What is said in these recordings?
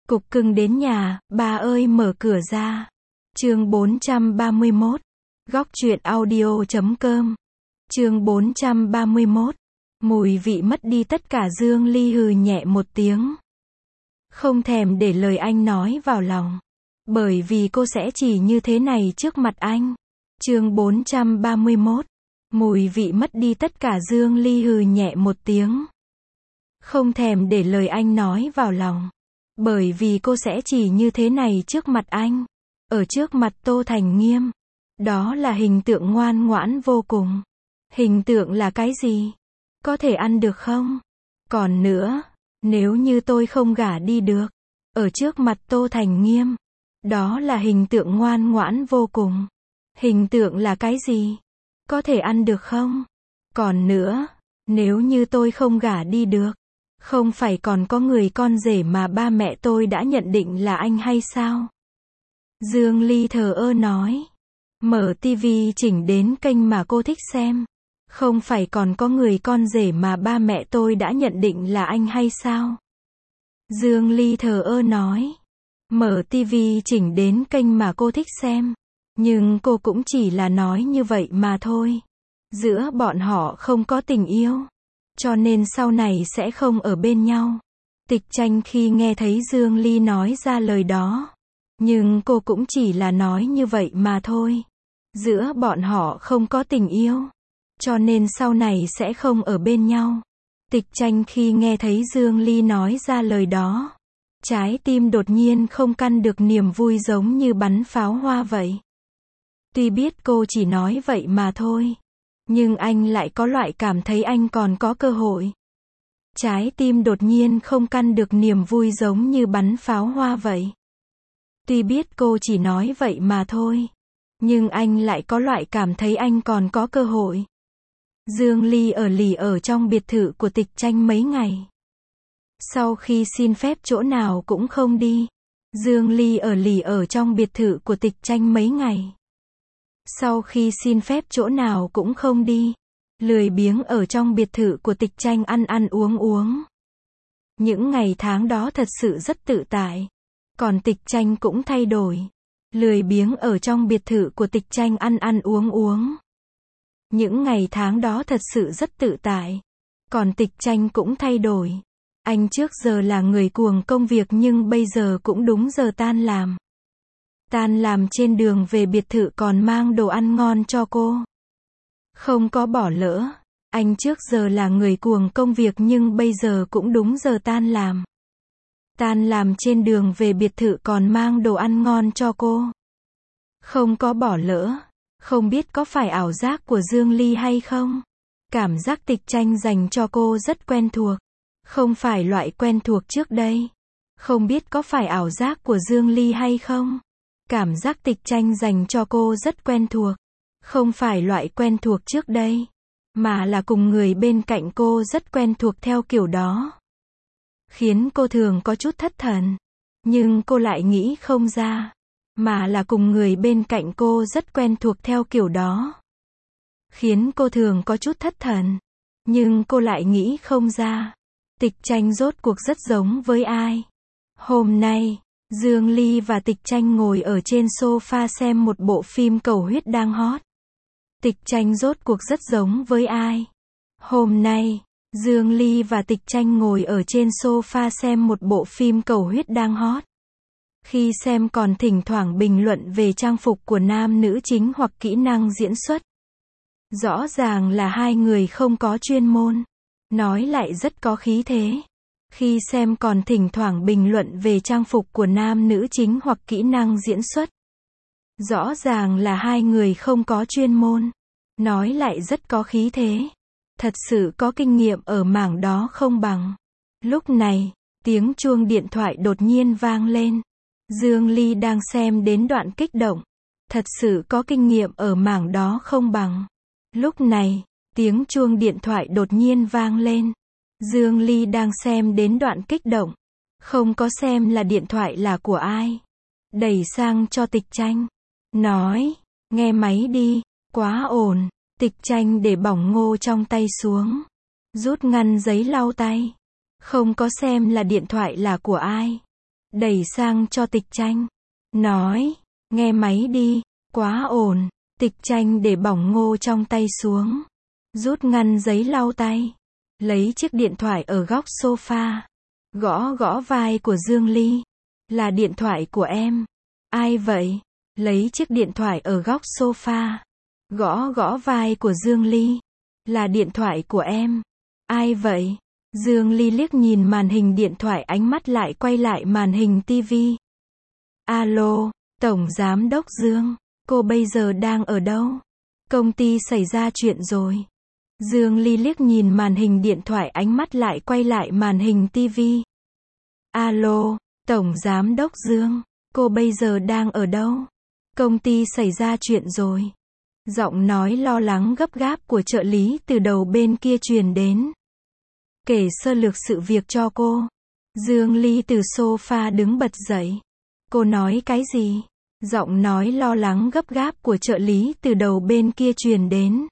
Cục cưng đến nhà, bà ơi mở cửa ra. Chương 431. Góc truyện audio.com. Chương 431. Mùi vị mất đi tất cả. Dương Ly hừ nhẹ một tiếng. Không thèm để lời anh nói vào lòng. Bởi vì cô sẽ chỉ như thế này trước mặt anh. Chương 431. Mùi vị mất đi tất cả. Dương Ly hừ nhẹ một tiếng. Không thèm để lời anh nói vào lòng. Bởi vì cô sẽ chỉ như thế này trước mặt anh. Ở trước mặt Tô Thành Nghiêm. Đó là hình tượng ngoan ngoãn vô cùng. Hình tượng là cái gì? Có thể ăn được không? Còn nữa, nếu như tôi không gả đi được. Ở trước mặt Tô Thành Nghiêm. Đó là hình tượng ngoan ngoãn vô cùng. Hình tượng là cái gì? Có thể ăn được không? Còn nữa, nếu như tôi không gả đi được. Không phải còn có người con rể mà ba mẹ tôi đã nhận định là anh hay sao? Dương Ly thờ ơ nói. Mở tivi chỉnh đến kênh mà cô thích xem. Không phải còn có người con rể mà ba mẹ tôi đã nhận định là anh hay sao? Dương Ly thờ ơ nói. Mở tivi chỉnh đến kênh mà cô thích xem. Nhưng cô cũng chỉ là nói như vậy mà thôi. Giữa bọn họ không có tình yêu. Cho nên sau này sẽ không ở bên nhau. Tịch Tranh khi nghe thấy Dương Ly nói ra lời đó. Nhưng cô cũng chỉ là nói như vậy mà thôi. Giữa bọn họ không có tình yêu. Cho nên sau này sẽ không ở bên nhau. Tịch Tranh khi nghe thấy Dương Ly nói ra lời đó. Trái tim đột nhiên không căn được niềm vui giống như bắn pháo hoa vậy. Tuy biết cô chỉ nói vậy mà thôi. Nhưng anh lại có loại cảm thấy anh còn có cơ hội. Trái tim đột nhiên không căn được niềm vui giống như bắn pháo hoa vậy. Tuy biết cô chỉ nói vậy mà thôi. Nhưng anh lại có loại cảm thấy anh còn có cơ hội. Dương Ly lì ở trong biệt thự của Tịch Tranh mấy ngày. Sau khi xin phép chỗ nào cũng không đi. Dương Ly lì ở trong biệt thự của Tịch Tranh mấy ngày. Sau khi xin phép chỗ nào cũng không đi. Lười biếng ở trong biệt thự của Tịch Tranh ăn uống. Những ngày tháng đó thật sự rất tự tại. Còn Tịch Tranh cũng thay đổi. Lười biếng ở trong biệt thự của Tịch Tranh ăn uống. Những ngày tháng đó thật sự rất tự tại. Còn Tịch Tranh cũng thay đổi. Anh trước giờ là người cuồng công việc nhưng bây giờ cũng đúng giờ tan làm. Tan làm trên đường về biệt thự còn mang đồ ăn ngon cho cô. Không có bỏ lỡ. Anh trước giờ là người cuồng công việc nhưng bây giờ cũng đúng giờ tan làm. Tan làm trên đường về biệt thự còn mang đồ ăn ngon cho cô. Không có bỏ lỡ. Không biết có phải ảo giác của Dương Ly hay không? Cảm giác Tịch Tranh dành cho cô rất quen thuộc. Không phải loại quen thuộc trước đây. Không biết có phải ảo giác của Dương Ly hay không? Cảm giác Tịch Tranh dành cho cô rất quen thuộc. Không phải loại quen thuộc trước đây. Mà là cùng người bên cạnh cô rất quen thuộc theo kiểu đó. Khiến cô thường có chút thất thần. Nhưng cô lại nghĩ không ra. Mà là cùng người bên cạnh cô rất quen thuộc theo kiểu đó. Khiến cô thường có chút thất thần. Nhưng cô lại nghĩ không ra. Tịch Tranh rốt cuộc rất giống với ai? Hôm nay, Dương Ly và Tịch Tranh ngồi ở trên sofa xem một bộ phim cầu huyết đang hot. Tịch Tranh rốt cuộc rất giống với ai? Hôm nay, Dương Ly và Tịch Tranh ngồi ở trên sofa xem một bộ phim cầu huyết đang hot. Khi xem còn thỉnh thoảng bình luận về trang phục của nam nữ chính hoặc kỹ năng diễn xuất. Rõ ràng là hai người không có chuyên môn. Nói lại rất có khí thế. Khi xem còn thỉnh thoảng bình luận về trang phục của nam nữ chính hoặc kỹ năng diễn xuất. Rõ ràng là hai người không có chuyên môn. Nói lại rất có khí thế. Thật sự có kinh nghiệm ở mảng đó không bằng. Lúc này, tiếng chuông điện thoại đột nhiên vang lên. Dương Ly đang xem đến đoạn kích động. Thật sự có kinh nghiệm ở mảng đó không bằng. Lúc này, tiếng chuông điện thoại đột nhiên vang lên. Dương Ly đang xem đến đoạn kích động. Không có xem là điện thoại là của ai. Đẩy sang cho Tịch Tranh. Nói, nghe máy đi, quá ồn. Tịch Tranh để bỏng ngô trong tay xuống. Rút ngăn giấy lau tay. Không có xem là điện thoại là của ai. đẩy sang cho Tịch Tranh. Nói, nghe máy đi, quá ồn. Tịch Tranh để bỏng ngô trong tay xuống. Rút ngăn giấy lau tay. Lấy chiếc điện thoại ở góc sofa. Gõ gõ vai của Dương Ly. Là điện thoại của em. Ai vậy? Lấy chiếc điện thoại ở góc sofa. Gõ gõ vai của Dương Ly. Là điện thoại của em. Ai vậy? Dương Ly liếc nhìn màn hình điện thoại, ánh mắt lại quay lại màn hình tivi. Alo, Tổng Giám đốc Dương, cô bây giờ đang ở đâu? Công ty xảy ra chuyện rồi. Dương Ly liếc nhìn màn hình điện thoại, ánh mắt lại quay lại màn hình tivi. Alo, Tổng Giám đốc Dương, cô bây giờ đang ở đâu? Công ty xảy ra chuyện rồi. Giọng nói lo lắng gấp gáp của trợ lý từ đầu bên kia truyền đến. Kể sơ lược sự việc cho cô. Dương Ly từ sofa đứng bật dậy. Cô nói cái gì? Giọng nói lo lắng gấp gáp của trợ lý từ đầu bên kia truyền đến.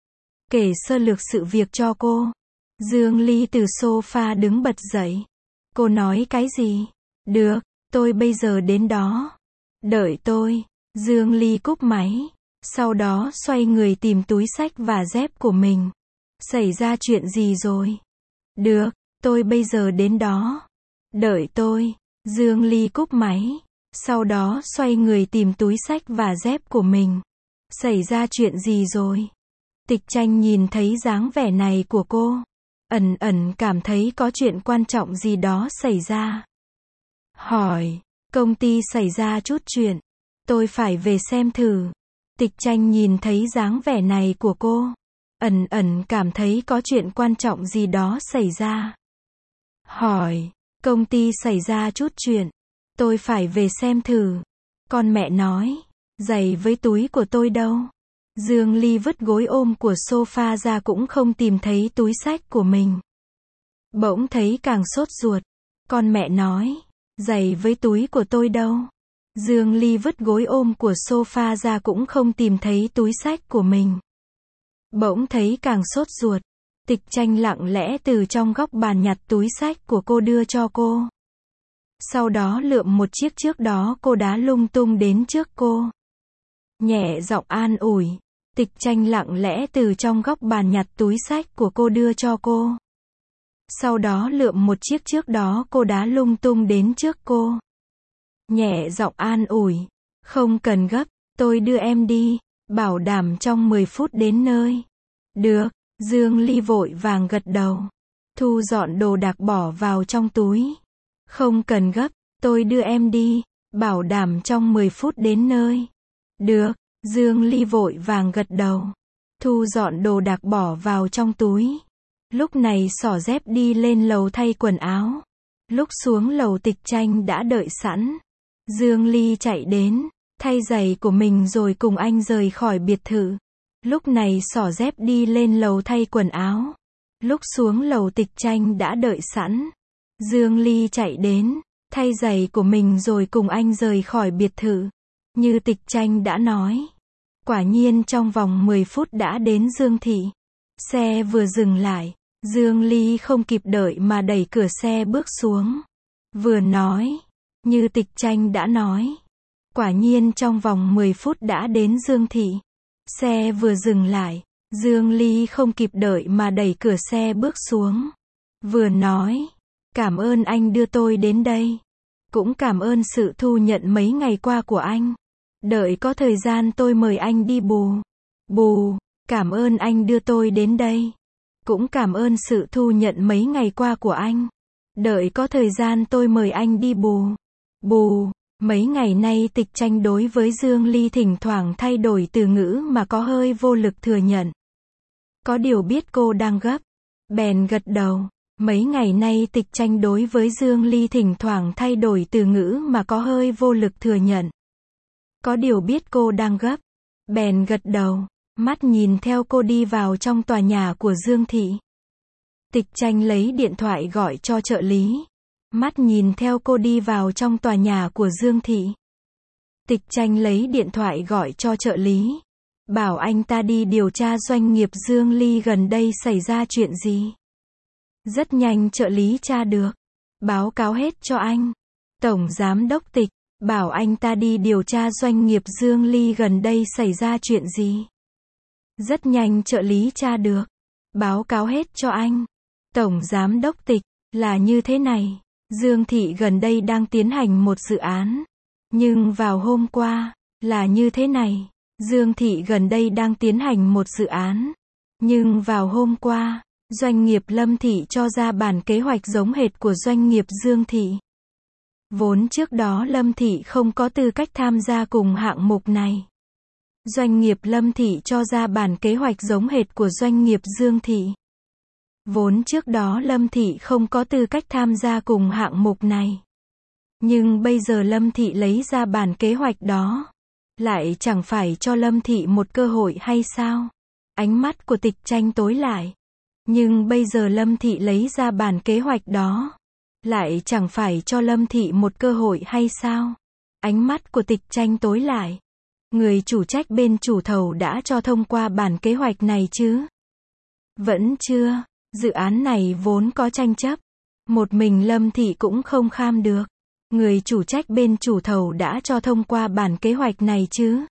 Kể sơ lược sự việc cho cô. Dương Ly từ sofa đứng bật dậy. Cô nói cái gì? Được, tôi bây giờ đến đó. Đợi tôi. Dương Ly cúp máy. Sau đó xoay người tìm túi xách và dép của mình. Xảy ra chuyện gì rồi? Được, tôi bây giờ đến đó. Đợi tôi. Dương Ly cúp máy. Sau đó xoay người tìm túi xách và dép của mình. Xảy ra chuyện gì rồi? Tịch Tranh nhìn thấy dáng vẻ này của cô. Ẩn ẩn cảm thấy có chuyện quan trọng gì đó xảy ra. Hỏi, công ty xảy ra chút chuyện. Tôi phải về xem thử. Tịch Tranh nhìn thấy dáng vẻ này của cô. Ẩn ẩn cảm thấy có chuyện quan trọng gì đó xảy ra. Hỏi, công ty xảy ra chút chuyện. Tôi phải về xem thử. Con mẹ nói, giày với túi của tôi đâu? Dương Ly vứt gối ôm của sofa ra cũng không tìm thấy túi xách của mình. Bỗng thấy càng sốt ruột. Con mẹ nói, giày với túi của tôi đâu? Dương Ly vứt gối ôm của sofa ra cũng không tìm thấy túi xách của mình. Bỗng thấy càng sốt ruột. Tịch Tranh lặng lẽ từ trong góc bàn nhặt túi xách của cô đưa cho cô. Sau đó lượm một chiếc trước đó cô đá lung tung đến trước cô. Nhẹ giọng an ủi. Tịch Tranh lặng lẽ từ trong góc bàn nhặt túi xách của cô đưa cho cô. Sau đó lượm một chiếc trước đó cô đá lung tung đến trước cô. Nhẹ giọng an ủi. Không cần gấp, tôi đưa em đi, bảo đảm trong 10 phút đến nơi. Được, Dương Ly vội vàng gật đầu. Thu dọn đồ đạc bỏ vào trong túi. Không cần gấp, tôi đưa em đi, bảo đảm trong 10 phút đến nơi. Được, Dương Ly vội vàng gật đầu. Thu dọn đồ đạc bỏ vào trong túi. Lúc này xỏ dép đi lên lầu thay quần áo. Lúc xuống lầu Tịch Tranh đã đợi sẵn. Dương Ly chạy đến, thay giày của mình rồi cùng anh rời khỏi biệt thự. Lúc này xỏ dép đi lên lầu thay quần áo. Lúc xuống lầu Tịch Tranh đã đợi sẵn. Dương Ly chạy đến, thay giày của mình rồi cùng anh rời khỏi biệt thự. Như Tịch Tranh đã nói. Quả nhiên trong vòng 10 phút đã đến Dương Thị. Xe vừa dừng lại, Dương Ly không kịp đợi mà đẩy cửa xe bước xuống. Vừa nói, như Tịch Tranh đã nói. Quả nhiên trong vòng 10 phút đã đến Dương Thị. Xe vừa dừng lại, Dương Ly không kịp đợi mà đẩy cửa xe bước xuống. Vừa nói, cảm ơn anh đưa tôi đến đây. Cũng cảm ơn sự thu nhận mấy ngày qua của anh. Đợi có thời gian tôi mời anh đi bù. Bù, cảm ơn anh đưa tôi đến đây. Cũng cảm ơn sự thu nhận mấy ngày qua của anh. Đợi có thời gian tôi mời anh đi bù. Bù, mấy ngày nay Tịch Tranh đối với Dương Ly thỉnh thoảng thay đổi từ ngữ mà có hơi vô lực thừa nhận. Có điều biết cô đang gấp, bèn gật đầu. Mấy ngày nay Tịch Tranh đối với Dương Ly thỉnh thoảng thay đổi từ ngữ mà có hơi vô lực thừa nhận. Có điều biết cô đang gấp, bèn gật đầu, mắt nhìn theo cô đi vào trong tòa nhà của Dương Thị. Tịch Tranh lấy điện thoại gọi cho trợ lý, mắt nhìn theo cô đi vào trong tòa nhà của Dương Thị. Tịch Tranh lấy điện thoại gọi cho trợ lý, bảo anh ta đi điều tra doanh nghiệp Dương Ly gần đây xảy ra chuyện gì. Rất nhanh trợ lý tra được, báo cáo hết cho anh. Tổng Giám đốc Tịch, bảo anh ta đi điều tra doanh nghiệp Dương Ly gần đây xảy ra chuyện gì. Rất nhanh trợ lý tra được. Báo cáo hết cho anh. Tổng Giám đốc Tịch, là như thế này. Dương Thị gần đây đang tiến hành một dự án. Nhưng vào hôm qua, là như thế này. Dương Thị gần đây đang tiến hành một dự án. Nhưng vào hôm qua, doanh nghiệp Lâm Thị cho ra bản kế hoạch giống hệt của doanh nghiệp Dương Thị. Vốn trước đó Lâm Thị không có tư cách tham gia cùng hạng mục này. Doanh nghiệp Lâm Thị cho ra bản kế hoạch giống hệt của doanh nghiệp Dương Thị. Vốn trước đó Lâm Thị không có tư cách tham gia cùng hạng mục này. Nhưng bây giờ Lâm Thị lấy ra bản kế hoạch đó. Lại chẳng phải cho Lâm Thị một cơ hội hay sao? Ánh mắt của Tịch Tranh tối lại. Nhưng bây giờ Lâm Thị lấy ra bản kế hoạch đó. Lại chẳng phải cho Lâm Thị một cơ hội hay sao? Ánh mắt của Tịch Tranh tối lại. Người chủ trách bên chủ thầu đã cho thông qua bản kế hoạch này chứ? Vẫn chưa. Dự án này vốn có tranh chấp. Một mình Lâm Thị cũng không kham được. Người chủ trách bên chủ thầu đã cho thông qua bản kế hoạch này chứ?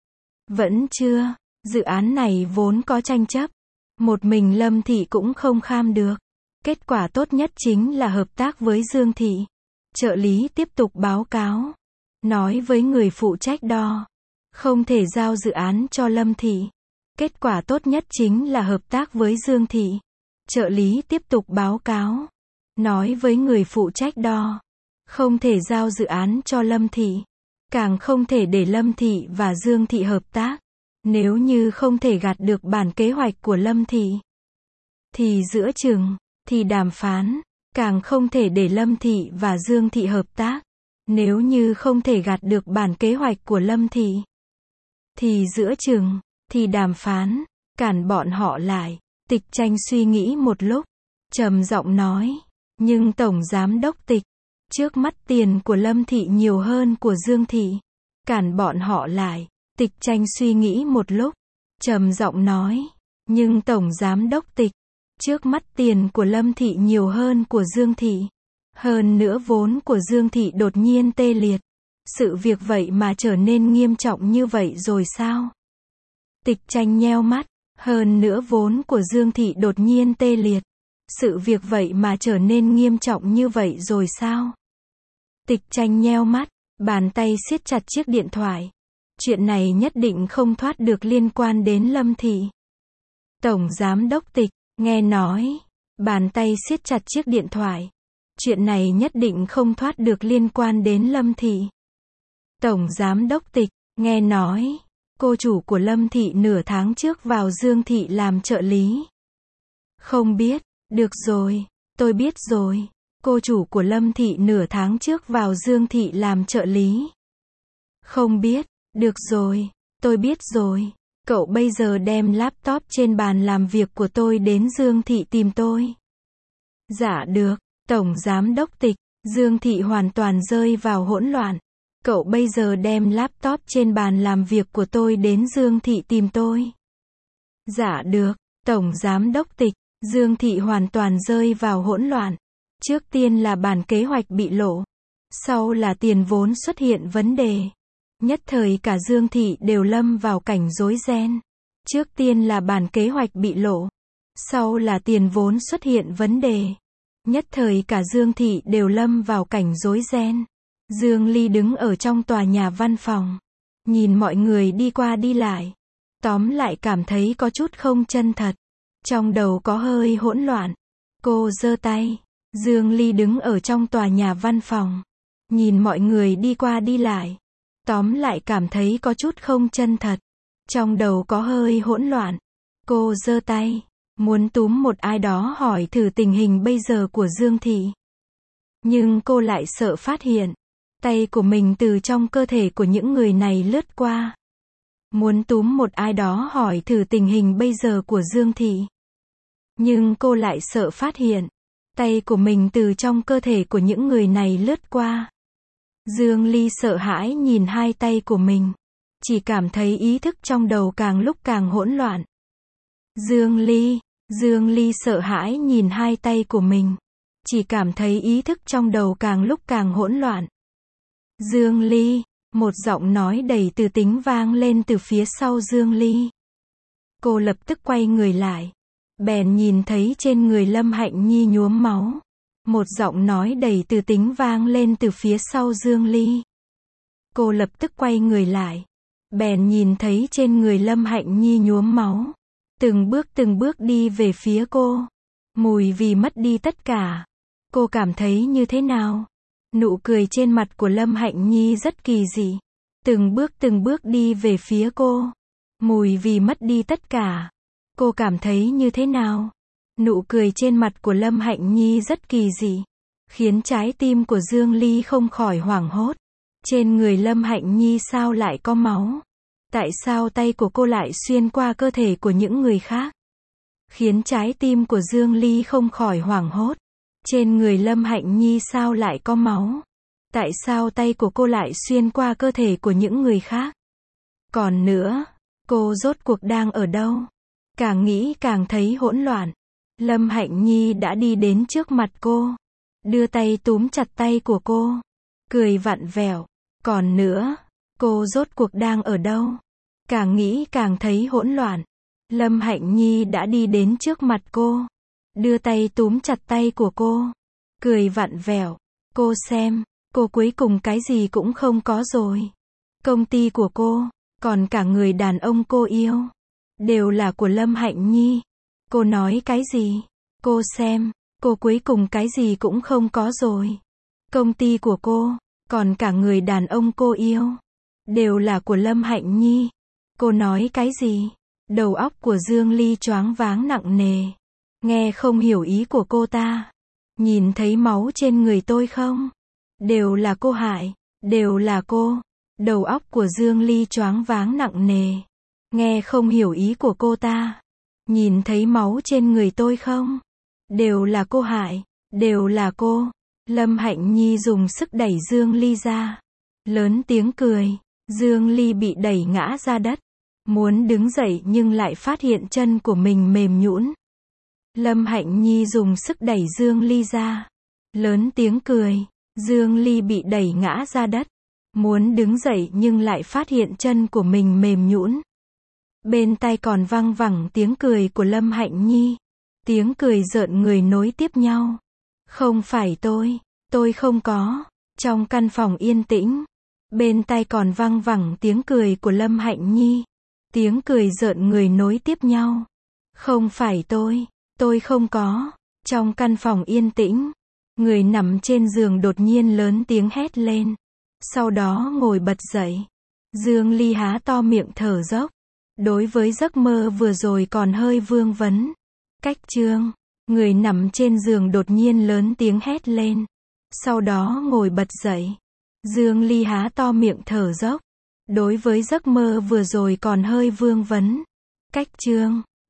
Vẫn chưa. Dự án này vốn có tranh chấp. Một mình Lâm Thị cũng không kham được. Kết quả tốt nhất chính là hợp tác với Dương Thị. Trợ lý tiếp tục báo cáo. Nói với người phụ trách đo. Không thể giao dự án cho Lâm Thị. Kết quả tốt nhất chính là hợp tác với Dương Thị. Trợ lý tiếp tục báo cáo. Nói với người phụ trách đo. Không thể giao dự án cho Lâm Thị. Càng không thể để Lâm Thị và Dương Thị hợp tác. Nếu như không thể gạt được bản kế hoạch của Lâm Thị. Thì giữa chừng, thì đàm phán. Càng không thể để Lâm Thị và Dương Thị hợp tác. Nếu như không thể gạt được bản kế hoạch của Lâm Thị. Thì giữa chừng, thì đàm phán. Cản bọn họ lại. Tịch Tranh suy nghĩ một lúc. Trầm giọng nói. Nhưng Tổng Giám đốc Tịch. Trước mắt tiền của Lâm Thị nhiều hơn của Dương Thị. Cản bọn họ lại. Tịch Tranh suy nghĩ một lúc. Trầm giọng nói. Nhưng Tổng Giám đốc Tịch. Trước mắt tiền của Lâm Thị nhiều hơn của Dương Thị. Hơn nữa vốn của Dương Thị đột nhiên tê liệt. Sự việc vậy mà trở nên nghiêm trọng như vậy rồi sao? Tịch Tranh nheo mắt. Hơn nữa vốn của Dương Thị đột nhiên tê liệt. Sự việc vậy mà trở nên nghiêm trọng như vậy rồi sao? Tịch Tranh nheo mắt. Bàn tay siết chặt chiếc điện thoại. Chuyện này nhất định không thoát được liên quan đến Lâm Thị. Tổng Giám đốc Tịch, nghe nói. Bàn tay siết chặt chiếc điện thoại. Chuyện này nhất định không thoát được liên quan đến Lâm Thị. Tổng Giám đốc Tịch, nghe nói. Cô chủ của Lâm Thị nửa tháng trước vào Dương Thị làm trợ lý. Không biết, được rồi, tôi biết rồi. Cô chủ của Lâm Thị nửa tháng trước vào Dương Thị làm trợ lý. Không biết, được rồi, tôi biết rồi. Cậu bây giờ đem laptop trên bàn làm việc của tôi đến Dương Thị tìm tôi. Dạ được, Tổng Giám đốc Tịch. Dương Thị hoàn toàn rơi vào hỗn loạn. Cậu bây giờ đem laptop trên bàn làm việc của tôi đến Dương Thị tìm tôi. Dạ được, Tổng Giám đốc Tịch. Dương Thị hoàn toàn rơi vào hỗn loạn. Trước tiên là bản kế hoạch bị lộ. Sau là tiền vốn xuất hiện vấn đề. Nhất thời cả Dương Thị đều lâm vào cảnh rối ren. Trước tiên là bản kế hoạch bị lộ. Sau là tiền vốn xuất hiện vấn đề. Nhất thời cả Dương Thị đều lâm vào cảnh rối ren. Dương Ly đứng ở trong tòa nhà văn phòng. Nhìn mọi người đi qua đi lại. Tóm lại cảm thấy có chút không chân thật. Trong đầu có hơi hỗn loạn. Cô giơ tay. Dương Ly đứng ở trong tòa nhà văn phòng. Nhìn mọi người đi qua đi lại. Tóm lại cảm thấy có chút không chân thật. Trong đầu có hơi hỗn loạn. Cô giơ tay. Muốn túm một ai đó hỏi thử tình hình bây giờ của Dương Thị. Nhưng cô lại sợ phát hiện. Tay của mình từ trong cơ thể của những người này lướt qua. Muốn túm một ai đó hỏi thử tình hình bây giờ của Dương Thị. Nhưng cô lại sợ phát hiện. Tay của mình từ trong cơ thể của những người này lướt qua. Dương Ly sợ hãi nhìn hai tay của mình. Chỉ cảm thấy ý thức trong đầu càng lúc càng hỗn loạn. Dương Ly sợ hãi nhìn hai tay của mình. Chỉ cảm thấy ý thức trong đầu càng lúc càng hỗn loạn. Dương Ly, một giọng nói đầy từ tính vang lên từ phía sau Dương Ly. Cô lập tức quay người lại, bèn nhìn thấy trên người Lâm Hạnh Nhi nhuốm máu. Một giọng nói đầy từ tính vang lên từ phía sau Dương Ly. Cô lập tức quay người lại, bèn nhìn thấy trên người Lâm Hạnh Nhi nhuốm máu. Từng bước đi về phía cô. Mùi vì mất đi tất cả. Cô cảm thấy như thế nào? Nụ cười trên mặt của Lâm Hạnh Nhi rất kỳ dị. Từng bước đi về phía cô. Mùi vì mất đi tất cả. Cô cảm thấy như thế nào? Nụ cười trên mặt của Lâm Hạnh Nhi rất kỳ dị, khiến trái tim của Dương Ly không khỏi hoảng hốt. Trên người Lâm Hạnh Nhi sao lại có máu? Tại sao tay của cô lại xuyên qua cơ thể của những người khác? Khiến trái tim của Dương Ly không khỏi hoảng hốt. Trên người Lâm Hạnh Nhi sao lại có máu? Tại sao tay của cô lại xuyên qua cơ thể của những người khác? Còn nữa, cô rốt cuộc đang ở đâu? Càng nghĩ càng thấy hỗn loạn. Lâm Hạnh Nhi đã đi đến trước mặt cô, đưa tay túm chặt tay của cô, cười vặn vẹo. Còn nữa, cô rốt cuộc đang ở đâu? Càng nghĩ càng thấy hỗn loạn. Lâm Hạnh Nhi đã đi đến trước mặt cô, đưa tay túm chặt tay của cô, cười vặn vẹo. Cô xem, cô cuối cùng cái gì cũng không có rồi. Công ty của cô, còn cả người đàn ông cô yêu, đều là của Lâm Hạnh Nhi. Cô nói cái gì? Cô xem, cô cuối cùng cái gì cũng không có rồi. Công ty của cô, còn cả người đàn ông cô yêu, đều là của Lâm Hạnh Nhi. Cô nói cái gì? Đầu óc của Dương Ly choáng váng nặng nề. Nghe không hiểu ý của cô ta. Nhìn thấy máu trên người tôi không? Đều là cô hại, đều là cô. Đầu óc của Dương Ly choáng váng nặng nề. Nghe không hiểu ý của cô ta. Nhìn thấy máu trên người tôi không? Đều là cô hại, đều là cô. Lâm Hạnh Nhi dùng sức đẩy Dương Ly ra. Lớn tiếng cười. Dương Ly bị đẩy ngã ra đất. Muốn đứng dậy nhưng lại phát hiện chân của mình mềm nhũn. Lâm Hạnh Nhi dùng sức đẩy Dương Ly ra. Lớn tiếng cười. Dương Ly bị đẩy ngã ra đất. Muốn đứng dậy nhưng lại phát hiện chân của mình mềm nhũn. Bên tai còn văng vẳng tiếng cười của Lâm Hạnh Nhi. Tiếng cười rợn người nối tiếp nhau. Không phải tôi không có. Trong căn phòng yên tĩnh, bên tai còn văng vẳng tiếng cười của Lâm Hạnh Nhi. Tiếng cười rợn người nối tiếp nhau. Không phải tôi không có. Trong căn phòng yên tĩnh, người nằm trên giường đột nhiên lớn tiếng hét lên. Sau đó ngồi bật dậy. Dương Ly há to miệng thở dốc. Đối với giấc mơ vừa rồi còn hơi vương vấn. Cách chương, người nằm trên giường đột nhiên lớn tiếng hét lên. Sau đó ngồi bật dậy. Dương Ly há to miệng thở dốc. Đối với giấc mơ vừa rồi còn hơi vương vấn. Cách chương,